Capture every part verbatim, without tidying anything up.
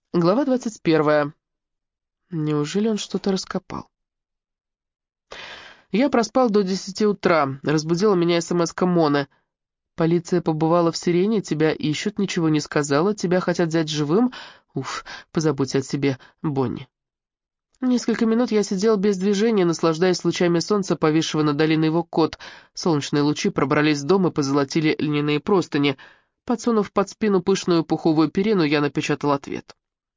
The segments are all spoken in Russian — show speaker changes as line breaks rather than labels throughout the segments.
Глава двадцать первая. Неужели он что-то раскопал? Я проспал до десяти утра. Разбудила меня смс-ка Моны. «Полиция побывала в Сирене, тебя ищут, ничего не сказала, тебя хотят взять живым. Уф, позаботься о себе, Бонни». Несколько минут я сидел без движения, наслаждаясь лучами солнца, повисшего над долиной его кот. Солнечные лучи пробрались в дом и позолотили льняные простыни. Подсунув под спину пышную пуховую перину, я напечатал ответ.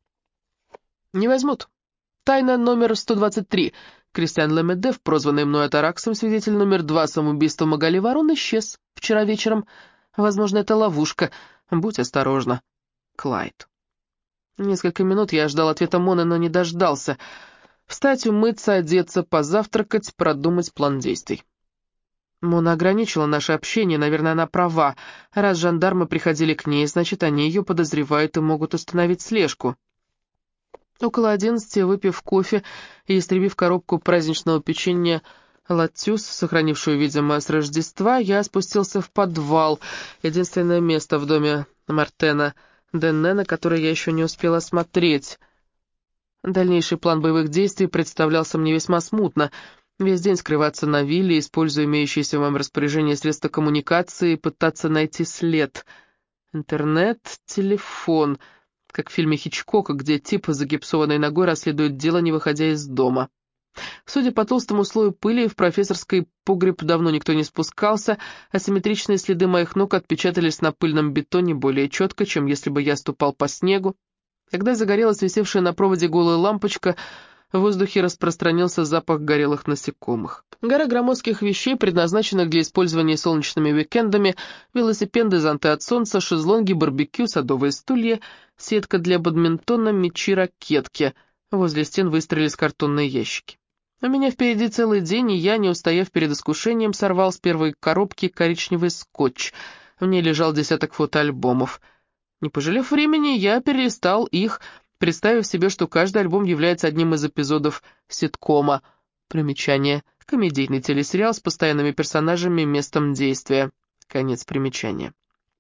«Не возьмут. Тайна номер сто двадцать три. Кристиан Лемедев, прозванный мной Атараксом, свидетель номер два самоубийства Магали Ворон, исчез вчера вечером. Возможно, это ловушка. Будь осторожна. Клайд». Несколько минут я ждал ответа Моны, но не дождался. Встать, умыться, одеться, позавтракать, продумать план действий. Мона ограничила наше общение, наверное, она права. Раз жандармы приходили к ней, значит, они ее подозревают и могут установить слежку. Около одиннадцати, выпив кофе и истребив коробку праздничного печенья «Латюс», сохранившую, видимо, с Рождества, я спустился в подвал, единственное место в доме Мартена Деннена, которое я еще не успел осмотреть. Дальнейший план боевых действий представлялся мне весьма смутно. Весь день скрываться на вилле, используя имеющиеся в моем распоряжении средства коммуникации, пытаться найти след. Интернет, телефон... как в фильме Хичкока, где тип с загипсованной ногой расследует дело, не выходя из дома. Судя по толстому слою пыли, в профессорской погреб давно никто не спускался, асимметричные следы моих ног отпечатались на пыльном бетоне более четко, чем если бы я ступал по снегу. Когда загорелась висевшая на проводе голая лампочка, в воздухе распространился запах горелых насекомых. Гора громоздких вещей, предназначенных для использования солнечными уикендами, велосипеды, зонты от солнца, шезлонги, барбекю, садовые стулья, сетка для бадминтона, мячи, ракетки. Возле стен выстроились картонные ящики. У меня впереди целый день, и я, не устояв перед искушением, сорвал с первой коробки коричневый скотч. В ней лежал десяток фотоальбомов. Не пожалев времени, я перелистал их, представив себе, что каждый альбом является одним из эпизодов ситкома. Примечание. Комедийный телесериал с постоянными персонажами и местом действия. Конец примечания.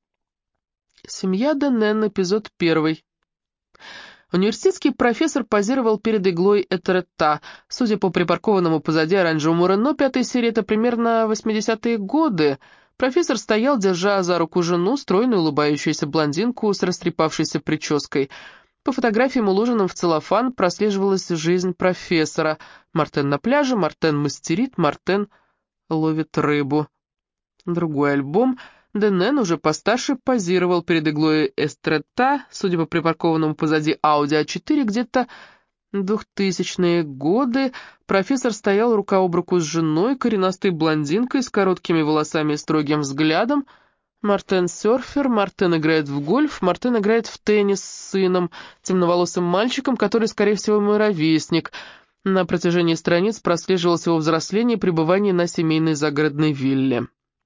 Семья Деннен, эпизод первый. Университетский профессор позировал перед иглой Этеретта. Судя по припаркованному позади оранжевому Рено, пятой серии, это примерно восьмидесятые годы. Профессор стоял, держа за руку жену, стройную улыбающуюся блондинку с растрепавшейся прической. По фотографиям, уложенным в целлофан, прослеживалась жизнь профессора. Мартен на пляже, Мартен мастерит, Мартен ловит рыбу. Другой альбом. Деннен, уже постарше, позировал перед иглой Эстретта, судя по припаркованному позади Ауди а четыре, где-то двухтысячные годы. Профессор стоял рука об руку с женой, коренастой блондинкой, с короткими волосами и строгим взглядом. Мартен серфер, Мартен играет в гольф, Мартен играет в теннис с сыном, темноволосым мальчиком, который, скорее всего, мой ровесник. На протяжении страниц прослеживалось его взросление и пребывание на семейной загородной вилле.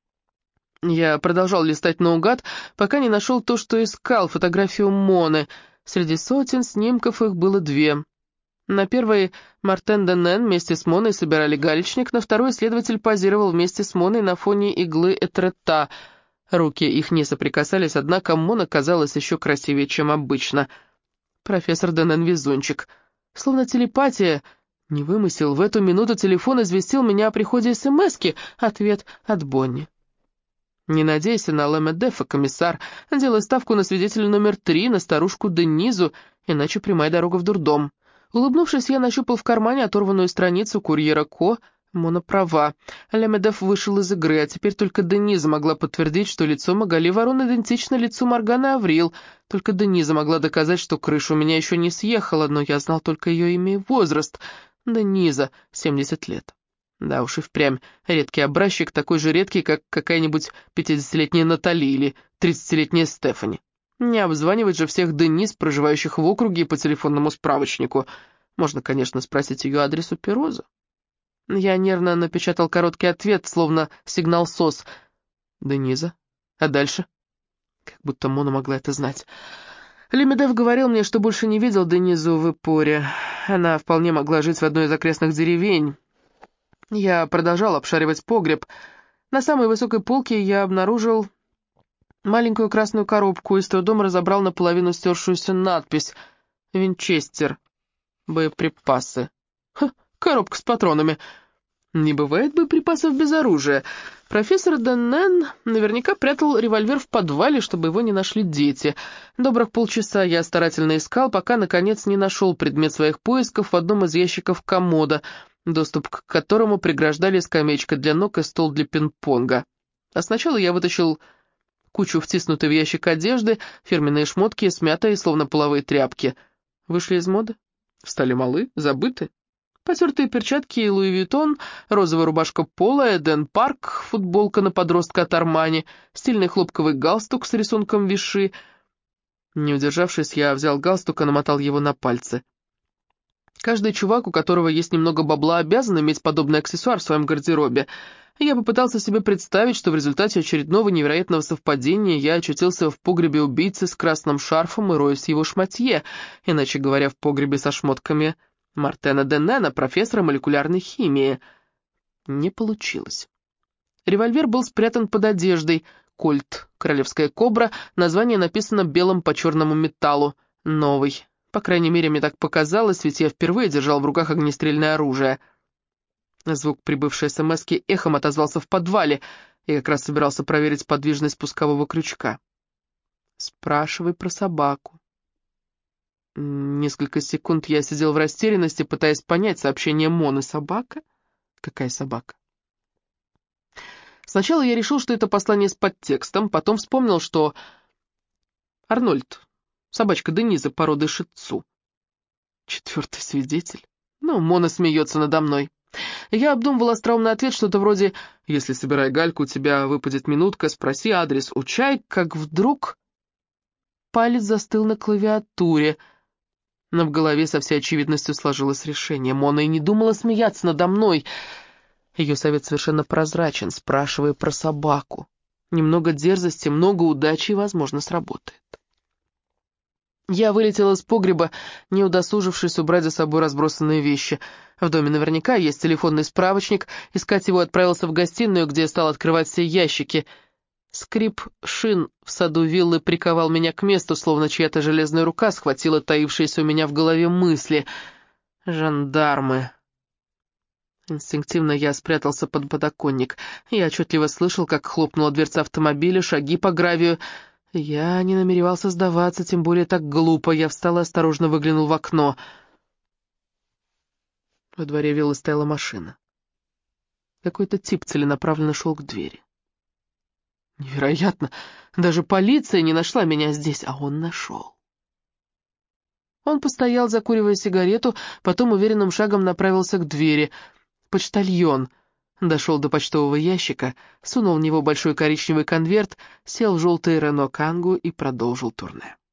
Я продолжал листать наугад, пока не нашел то, что искал, фотографию Моны. Среди сотен снимков их было две. На первой Мартен Деннен вместе с Моной собирали галечник, на второй следователь позировал вместе с Моной на фоне иглы Этеретта. Руки их не соприкасались, однако Мона казалась еще красивее, чем обычно. Профессор Деннен везунчик. Словно телепатия, не вымысел, в эту минуту телефон известил меня о приходе эс-эм-эски, ответ от Бонни. «Не надейся на Лемедефа, комиссар. Делай ставку на свидетеля номер три, на старушку Денизу, иначе прямая дорога в дурдом». Улыбнувшись, я нащупал в кармане оторванную страницу курьера Ко. Мона права. Лемедеф вышел из игры, а теперь только Дениза могла подтвердить, что лицо Магали Ворон идентично лицу Морганы Аврил. Только Дениза могла доказать, что крыша у меня еще не съехала, но я знал только ее имя и возраст. Дениза, семьдесят лет. Да уж и впрямь, редкий образчик, такой же редкий, как какая-нибудь пятидесятилетняя Натали или тридцатилетняя Стефани. Не обзванивать же всех Денис, проживающих в округе, по телефонному справочнику. Можно, конечно, спросить ее адрес у Пероза. Я нервно напечатал короткий ответ, словно сигнал СОС. Дениза. А дальше? Как будто Мона могла это знать. Лемедеф говорил мне, что больше не видел Денизу в Ипоре. Она вполне могла жить в одной из окрестных деревень. Я продолжал обшаривать погреб. На самой высокой полке я обнаружил маленькую красную коробку и с трудом разобрал наполовину стершуюся надпись Винчестер. Боеприпасы. Ха, коробка с патронами. Не бывает боеприпасов без оружия. Профессор Деннен наверняка прятал револьвер в подвале, чтобы его не нашли дети. Добрых полчаса я старательно искал, пока, наконец, не нашел предмет своих поисков в одном из ящиков комода, доступ к которому преграждали скамеечка для ног и стол для пинг-понга. А сначала я вытащил кучу втиснутой в ящик одежды, фирменные шмотки, смятые, словно половые тряпки. Вышли из моды? Стали малы, забыты? Потертые перчатки и Луи Виттон, розовая рубашка Пола, Эден Парк, футболка на подростка от Армани, стильный хлопковый галстук с рисунком виши. Не удержавшись, я взял галстук и намотал его на пальцы. Каждый чувак, у которого есть немного бабла, обязан иметь подобный аксессуар в своем гардеробе. Я попытался себе представить, что в результате очередного невероятного совпадения я очутился в погребе убийцы с красным шарфом и роюсь в его шматье, иначе говоря, в погребе со шмотками Мартена Деннена, профессора молекулярной химии. Не получилось. Револьвер был спрятан под одеждой. Кольт, королевская кобра, название написано белым по черному металлу. Новый. По крайней мере, мне так показалось, ведь я впервые держал в руках огнестрельное оружие. Звук прибывшей смски эхом отозвался в подвале. Я как раз собирался проверить подвижность спускового крючка. «Спрашивай про собаку». Несколько секунд я сидел в растерянности, пытаясь понять сообщение Моны. Собака? Какая собака? Сначала я решил, что это послание с подтекстом, потом вспомнил, что Арнольд, собачка Дениза породы шицу. Четвертый свидетель? Ну, Мона смеется надо мной. Я обдумывал остроумный ответ, что-то вроде «Если, собирай гальку, у тебя выпадет минутка, спроси адрес у чай», как вдруг палец застыл на клавиатуре. Но в голове со всей очевидностью сложилось решение. Мона и не думала смеяться надо мной. Ее совет совершенно прозрачен, спрашивая про собаку. Немного дерзости, много удачи и, возможно, сработает. Я вылетела из погреба, не удосужившись убрать за собой разбросанные вещи. В доме наверняка есть телефонный справочник. Искать его отправился в гостиную, где стал открывать все ящики. Скрип шин в саду виллы приковал меня к месту, словно чья-то железная рука схватила таившиеся у меня в голове мысли. Жандармы. Инстинктивно я спрятался под подоконник. Я отчетливо слышал, как хлопнула дверца автомобиля, шаги по гравию. Я не намеревался сдаваться, тем более так глупо. Я встал и осторожно выглянул в окно. Во дворе виллы стояла машина. Какой-то тип целенаправленно шел к двери. Невероятно, даже полиция не нашла меня здесь, а он нашел. Он постоял, закуривая сигарету, потом уверенным шагом направился к двери. Почтальон дошел до почтового ящика, сунул в него большой коричневый конверт, сел в желтый Рено Кангу и продолжил турне.